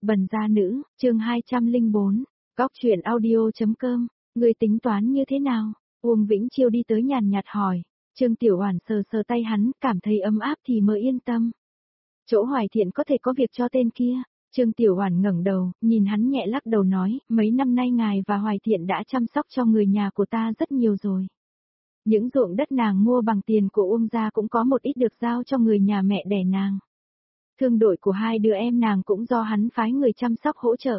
Bần gia nữ, chương 204, góc truyện audio.com, người tính toán như thế nào? Uông Vĩnh Chiêu đi tới nhàn nhạt hỏi. Trương Tiểu Oản sờ sờ tay hắn, cảm thấy ấm áp thì mới yên tâm. Chỗ Hoài Thiện có thể có việc cho tên kia. Trương Tiểu Oản ngẩng đầu, nhìn hắn nhẹ lắc đầu nói, mấy năm nay ngài và Hoài Thiện đã chăm sóc cho người nhà của ta rất nhiều rồi. Những ruộng đất nàng mua bằng tiền của Uông gia cũng có một ít được giao cho người nhà mẹ đẻ nàng. Thương đội của hai đứa em nàng cũng do hắn phái người chăm sóc hỗ trợ.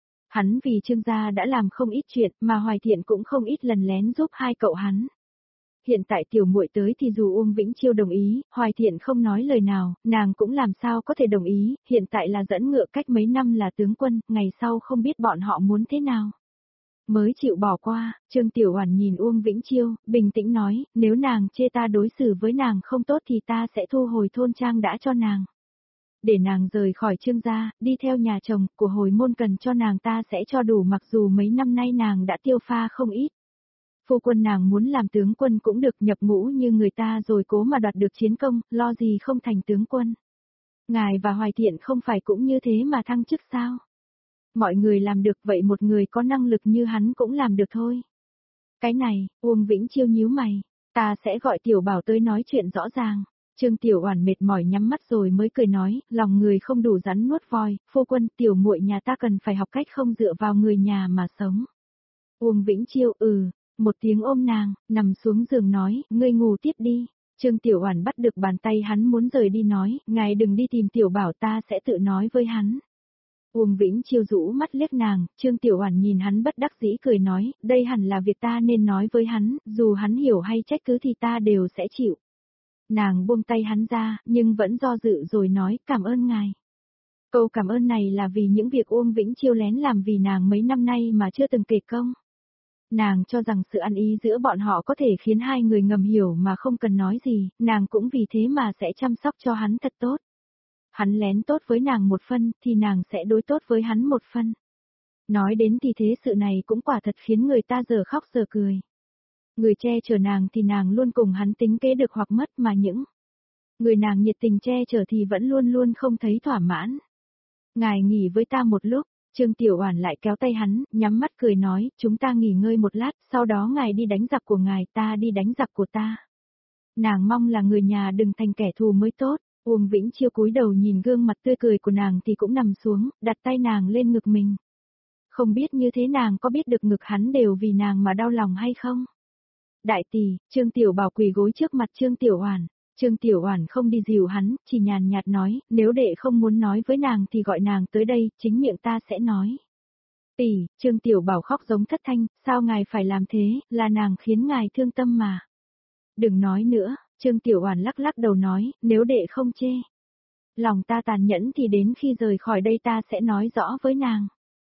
Hắn vì Trương gia đã làm không ít chuyện mà Hoài Thiện cũng không ít lần lén giúp hai cậu hắn. Hiện tại tiểu muội tới thì dù Uông Vĩnh Chiêu đồng ý, Hoài Thiện không nói lời nào, nàng cũng làm sao có thể đồng ý, hiện tại là dẫn ngựa cách mấy năm là tướng quân, ngày sau không biết bọn họ muốn thế nào. Mới chịu bỏ qua, Trương Tiểu Oản nhìn Uông Vĩnh Chiêu, bình tĩnh nói, nếu nàng chê ta đối xử với nàng không tốt thì ta sẽ thu hồi thôn trang đã cho nàng. Để nàng rời khỏi Trương gia, đi theo nhà chồng, của hồi môn cần cho nàng ta sẽ cho đủ mặc dù mấy năm nay nàng đã tiêu pha không ít. Phu quân nàng muốn làm tướng quân cũng được nhập ngũ như người ta rồi cố mà đoạt được chiến công, lo gì không thành tướng quân. Ngài và Hoài Thiện không phải cũng như thế mà thăng chức sao? Mọi người làm được vậy một người có năng lực như hắn cũng làm được thôi. Cái này, Uông Vĩnh Chiêu nhíu mày, ta sẽ gọi Tiểu Bảo tới nói chuyện rõ ràng. Trương Tiểu Oản mệt mỏi nhắm mắt rồi mới cười nói, lòng người không đủ rắn nuốt voi, phu quân tiểu muội nhà ta cần phải học cách không dựa vào người nhà mà sống. Uông Vĩnh Chiêu một tiếng ôm nàng, nằm xuống giường nói, ngươi ngủ tiếp đi. Trương Tiểu Oản bắt được bàn tay hắn muốn rời đi nói, ngài đừng đi tìm Tiểu Bảo ta sẽ tự nói với hắn. Uông Vĩnh Chiêu rũ mắt liếc nàng, Trương Tiểu Oản nhìn hắn bất đắc dĩ cười nói, đây hẳn là việc ta nên nói với hắn, dù hắn hiểu hay trách cứ thì ta đều sẽ chịu. Nàng buông tay hắn ra, nhưng vẫn do dự rồi nói, cảm ơn ngài. Câu cảm ơn này là vì những việc Uông Vĩnh Chiêu lén làm vì nàng mấy năm nay mà chưa từng kể công. Nàng cho rằng sự ăn ý giữa bọn họ có thể khiến hai người ngầm hiểu mà không cần nói gì, nàng cũng vì thế mà sẽ chăm sóc cho hắn thật tốt. Hắn lén tốt với nàng một phân, thì nàng sẽ đối tốt với hắn một phân. Nói đến thì thế sự này cũng quả thật khiến người ta giờ khóc giờ cười. Người che chở nàng thì nàng luôn cùng hắn tính kế được hoặc mất mà những người nàng nhiệt tình che chở thì vẫn luôn luôn không thấy thỏa mãn. Ngài nghỉ với ta một lúc, Trương Tiểu Oản lại kéo tay hắn, nhắm mắt cười nói, chúng ta nghỉ ngơi một lát, sau đó ngài đi đánh giặc của ngài, ta đi đánh giặc của ta. Nàng mong là người nhà đừng thành kẻ thù mới tốt. Uông Vĩnh Chiêu cúi đầu nhìn gương mặt tươi cười của nàng thì cũng nằm xuống, đặt tay nàng lên ngực mình. Không biết như thế nàng có biết được ngực hắn đều vì nàng mà đau lòng hay không? Đại tỷ, Trương Tiểu Bảo quỳ gối trước mặt Trương Tiểu Oản. Trương Tiểu Oản không đi dìu hắn, chỉ nhàn nhạt nói, nếu đệ không muốn nói với nàng thì gọi nàng tới đây, chính miệng ta sẽ nói. Tỷ, Trương Tiểu Bảo khóc giống thất thanh, sao ngài phải làm thế, là nàng khiến ngài thương tâm mà. Đừng nói nữa, Trương Tiểu Oản lắc lắc đầu nói, nếu đệ không chê. Lòng ta tàn nhẫn thì đến khi rời khỏi đây ta sẽ nói rõ với nàng.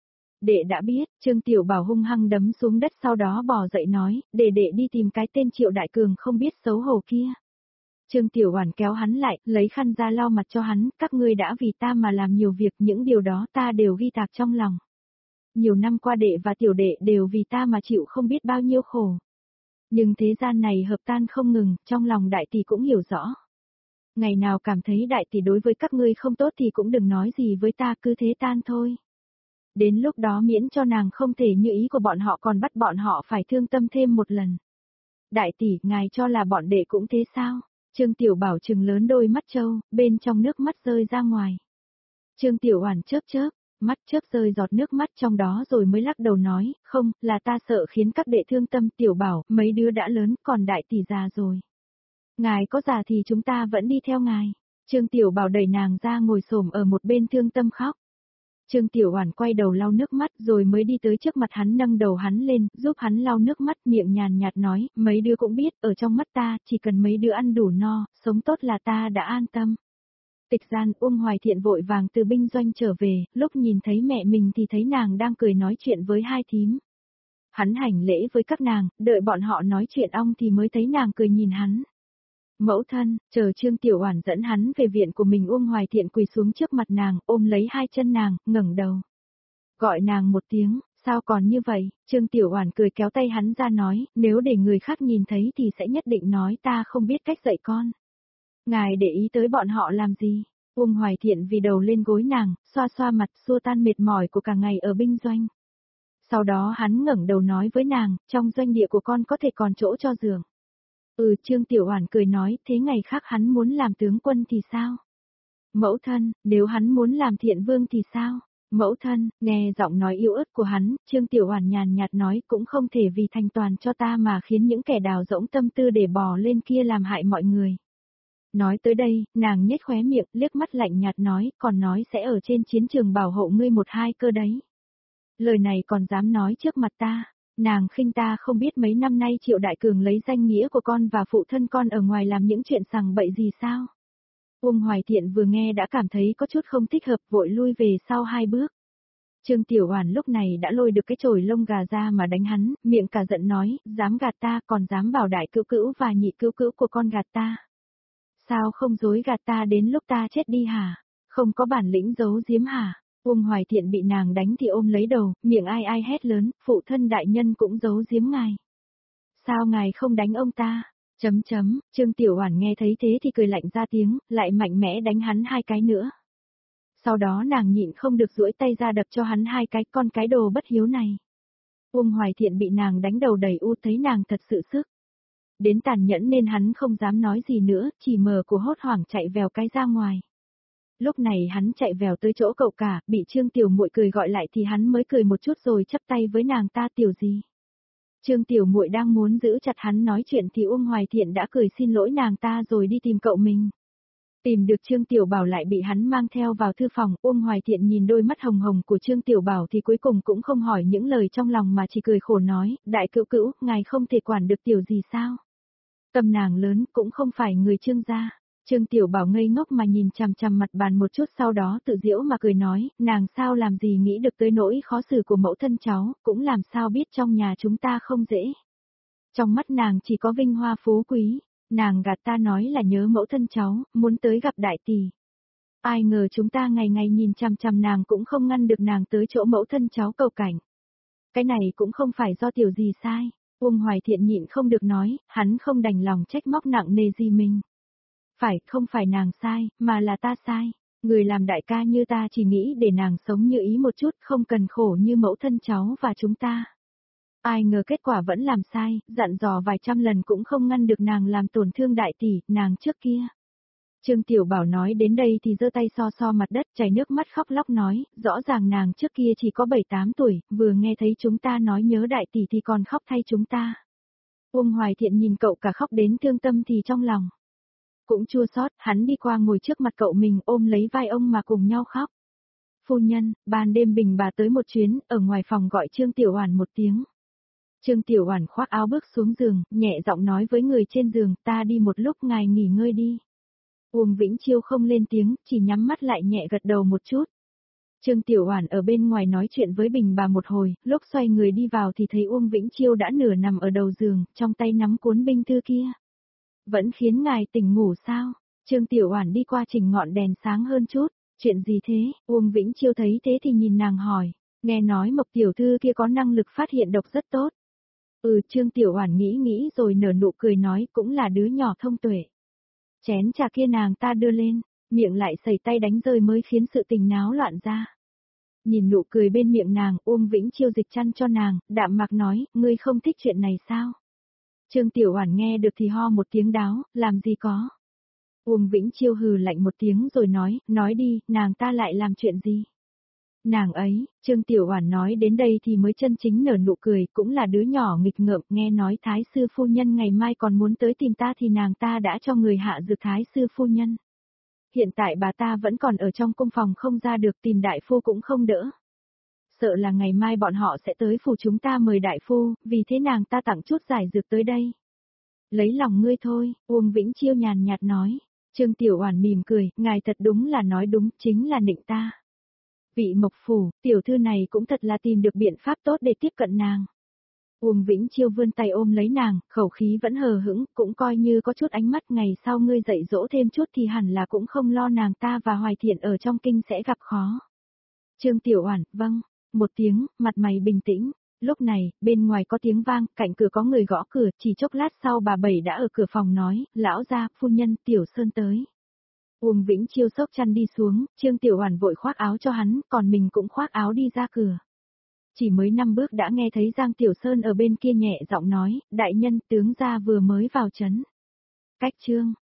Đệ đã biết, Trương Tiểu Bảo hung hăng đấm xuống đất sau đó bò dậy nói, để đệ đi tìm cái tên Triệu Đại Cường không biết xấu hổ kia. Trương Tiểu Oản kéo hắn lại, lấy khăn ra lau mặt cho hắn, các ngươi đã vì ta mà làm nhiều việc, những điều đó ta đều ghi tạc trong lòng. Nhiều năm qua đệ và tiểu đệ đều vì ta mà chịu không biết bao nhiêu khổ. Nhưng thế gian này hợp tan không ngừng, trong lòng đại tỷ cũng hiểu rõ. Ngày nào cảm thấy đại tỷ đối với các ngươi không tốt thì cũng đừng nói gì với ta, cứ thế tan thôi. Đến lúc đó miễn cho nàng không thể như ý của bọn họ còn bắt bọn họ phải thương tâm thêm một lần. Đại tỷ, ngài cho là bọn đệ cũng thế sao? Trương Tiểu Bảo trừng lớn đôi mắt trâu, bên trong nước mắt rơi ra ngoài. Trương Tiểu Oản chớp chớp, mắt chớp rơi giọt nước mắt trong đó rồi mới lắc đầu nói, không, là ta sợ khiến các đệ thương tâm. Tiểu Bảo, mấy đứa đã lớn, còn đại tỷ già rồi. Ngài có già thì chúng ta vẫn đi theo ngài. Trương Tiểu Bảo đẩy nàng ra ngồi xổm ở một bên thương tâm khóc. Trương Tiểu Oản quay đầu lau nước mắt rồi mới đi tới trước mặt hắn nâng đầu hắn lên, giúp hắn lau nước mắt, miệng nhàn nhạt nói, mấy đứa cũng biết, ở trong mắt ta, chỉ cần mấy đứa ăn đủ no, sống tốt là ta đã an tâm. Tịch gian, Uông Hoài Thiện vội vàng từ binh doanh trở về, lúc nhìn thấy mẹ mình thì thấy nàng đang cười nói chuyện với hai thím. Hắn hành lễ với các nàng, đợi bọn họ nói chuyện ong thì mới thấy nàng cười nhìn hắn. Mẫu thân, chờ Trương Tiểu Oản dẫn hắn về viện của mình. Uông Hoài Thiện quỳ xuống trước mặt nàng, ôm lấy hai chân nàng, ngẩng đầu. Gọi nàng một tiếng, sao còn như vậy? Trương Tiểu Oản cười kéo tay hắn ra nói, nếu để người khác nhìn thấy thì sẽ nhất định nói ta không biết cách dạy con. Ngài để ý tới bọn họ làm gì? Uông Hoài Thiện vì đầu lên gối nàng, xoa xoa mặt xua tan mệt mỏi của cả ngày ở binh doanh. Sau đó hắn ngẩng đầu nói với nàng, trong doanh địa của con có thể còn chỗ cho giường. Trương Tiểu Oản cười nói, thế ngày khác hắn muốn làm tướng quân thì sao? Mẫu thân, nếu hắn muốn làm thiện vương thì sao? Mẫu thân, nghe giọng nói yếu ớt của hắn, Trương Tiểu Oản nhàn nhạt nói cũng không thể vì thành toàn cho ta mà khiến những kẻ đào rỗng tâm tư để bò lên kia làm hại mọi người. Nói tới đây, nàng nhếch khóe miệng, liếc mắt lạnh nhạt nói, còn nói sẽ ở trên chiến trường bảo hộ ngươi một hai cơ đấy. Lời này còn dám nói trước mặt ta, nàng khinh ta không biết mấy năm nay Triệu Đại Cường lấy danh nghĩa của con và phụ thân con ở ngoài làm những chuyện sằng bậy gì sao? Uông Hoài Thiện vừa nghe đã cảm thấy có chút không thích hợp, vội lui về sau 2 bước. Trương Tiểu Oản lúc này đã lôi được cái chổi lông gà ra mà đánh hắn, miệng cả giận nói, dám gạt ta còn dám bảo đại cữu cữu và nhị cữu cữu của con gạt ta. Sao không dối gạt ta đến lúc ta chết đi hả? Không có bản lĩnh giấu giếm hả? Uông Hoài Thiện bị nàng đánh thì ôm lấy đầu, miệng ai ai hét lớn, phụ thân đại nhân cũng giấu giếm ngài. Sao ngài không đánh ông ta? Trương Tiểu Oản nghe thấy thế thì cười lạnh ra tiếng, lại mạnh mẽ đánh hắn 2 cái nữa. Sau đó nàng nhịn không được duỗi tay ra đập cho hắn 2 cái, con cái đồ bất hiếu này. Uông Hoài Thiện bị nàng đánh đầu đầy u, thấy nàng thật sự sức đến tàn nhẫn nên hắn không dám nói gì nữa, chỉ mở của hốt hoảng chạy vèo cái ra ngoài. Lúc này hắn chạy vèo tới chỗ cậu cả, bị Trương Tiểu Muội cười gọi lại thì hắn mới cười một chút rồi chắp tay với nàng, ta tiểu gì. Trương Tiểu Muội đang muốn giữ chặt hắn nói chuyện thì Uông Hoài Thiện đã cười xin lỗi nàng ta rồi đi tìm cậu mình. Tìm được Trương Tiểu Bảo lại bị hắn mang theo vào thư phòng, Uông Hoài Thiện nhìn đôi mắt hồng hồng của Trương Tiểu Bảo thì cuối cùng cũng không hỏi những lời trong lòng mà chỉ cười khổ nói, đại cữu cữu, ngài không thể quản được tiểu gì sao? Tâm nàng lớn cũng không phải người Trương gia. Trương Tiểu Bảo ngây ngốc mà nhìn chằm chằm mặt bàn một chút sau đó tự giễu mà cười nói, nàng sao làm gì nghĩ được tới nỗi khó xử của mẫu thân cháu, cũng làm sao biết trong nhà chúng ta không dễ. Trong mắt nàng chỉ có vinh hoa phú quý, nàng gạt ta nói là nhớ mẫu thân cháu, muốn tới gặp đại tỷ. Ai ngờ chúng ta ngày ngày nhìn chằm chằm nàng cũng không ngăn được nàng tới chỗ mẫu thân cháu cầu cảnh. Cái này cũng không phải do tiểu gì sai. Uông Hoài Thiện nhịn không được nói, hắn không đành lòng trách móc nặng nề gì mình. Không phải nàng sai, mà là ta sai. Người làm đại ca như ta chỉ nghĩ để nàng sống như ý một chút, không cần khổ như mẫu thân cháu và chúng ta. Ai ngờ kết quả vẫn làm sai, dặn dò vài trăm lần cũng không ngăn được nàng làm tổn thương đại tỷ, nàng trước kia. Trương Tiểu Bảo nói đến đây thì giơ tay so so mặt đất, chảy nước mắt khóc lóc nói, rõ ràng nàng trước kia chỉ có 7-8 tuổi, vừa nghe thấy chúng ta nói nhớ đại tỷ thì còn khóc thay chúng ta. Uông Hoài Thiện nhìn cậu cả khóc đến thương tâm thì trong lòng cũng chua xót, hắn đi qua ngồi trước mặt cậu mình ôm lấy vai ông mà cùng nhau khóc. Phu nhân, ban đêm Bình bà tới một chuyến, ở ngoài phòng gọi Trương Tiểu Oản một tiếng. Trương Tiểu Oản khoác áo bước xuống giường, nhẹ giọng nói với người trên giường, ta đi một lúc ngài nghỉ ngơi đi. Uông Vĩnh Chiêu không lên tiếng, chỉ nhắm mắt lại nhẹ gật đầu một chút. Trương Tiểu Oản ở bên ngoài nói chuyện với Bình bà một hồi, lúc xoay người đi vào thì thấy Uông Vĩnh Chiêu đã nửa nằm ở đầu giường, trong tay nắm cuốn binh thư kia. Vẫn khiến ngài tỉnh ngủ sao? Trương Tiểu Oản đi qua chỉnh ngọn đèn sáng hơn chút, chuyện gì thế? Uông Vĩnh Chiêu thấy thế thì nhìn nàng hỏi, nghe nói Mộc tiểu thư kia có năng lực phát hiện độc rất tốt. Trương Tiểu Oản nghĩ rồi nở nụ cười nói cũng là đứa nhỏ thông tuệ. Chén trà kia nàng ta đưa lên, miệng lại sẩy tay đánh rơi mới khiến sự tình náo loạn ra. Nhìn nụ cười bên miệng nàng, Uông Vĩnh Chiêu dịch chăn cho nàng, đạm mạc nói, ngươi không thích chuyện này sao? Trương Tiểu Oản nghe được thì ho một tiếng đáo, làm gì có. Uông Vĩnh Chiêu hừ lạnh một tiếng rồi nói đi, nàng ta lại làm chuyện gì? Nàng ấy, Trương Tiểu Oản nói đến đây thì mới chân chính nở nụ cười, cũng là đứa nhỏ nghịch ngợm, nghe nói Thái sư phu nhân ngày mai còn muốn tới tìm ta thì nàng ta đã cho người hạ dược Thái sư phu nhân. Hiện tại bà ta vẫn còn ở trong cung phòng không ra được, tìm đại phu cũng không đỡ. Sợ là ngày mai bọn họ sẽ tới phủ chúng ta mời đại phu, vì thế nàng ta tặng chút giải dược tới đây. Lấy lòng ngươi thôi, Uông Vĩnh Chiêu nhàn nhạt nói. Trương Tiểu Oản mỉm cười, ngài thật đúng là nói đúng, chính là nịnh ta. Vị Mộc phủ, tiểu thư này cũng thật là tìm được biện pháp tốt để tiếp cận nàng. Uông Vĩnh Chiêu vươn tay ôm lấy nàng, khẩu khí vẫn hờ hững, cũng coi như có chút ánh mắt, ngày sau ngươi dạy dỗ thêm chút thì hẳn là cũng không lo nàng ta và Hoài Thiện ở trong kinh sẽ gặp khó. Trương Tiểu Oản, vâng, một tiếng, mặt mày bình tĩnh. Lúc này, bên ngoài có tiếng vang, cạnh cửa có người gõ cửa, chỉ chốc lát sau bà Bảy đã ở cửa phòng nói, lão gia, phu nhân, Tiểu Sơn tới. Uông Vĩnh Chiêu xốc chăn đi xuống, Trương Tiểu Oản vội khoác áo cho hắn, còn mình cũng khoác áo đi ra cửa. Chỉ mới 5 bước đã nghe thấy Giang Tiểu Sơn ở bên kia nhẹ giọng nói, đại nhân tướng gia vừa mới vào trấn. Cách Trương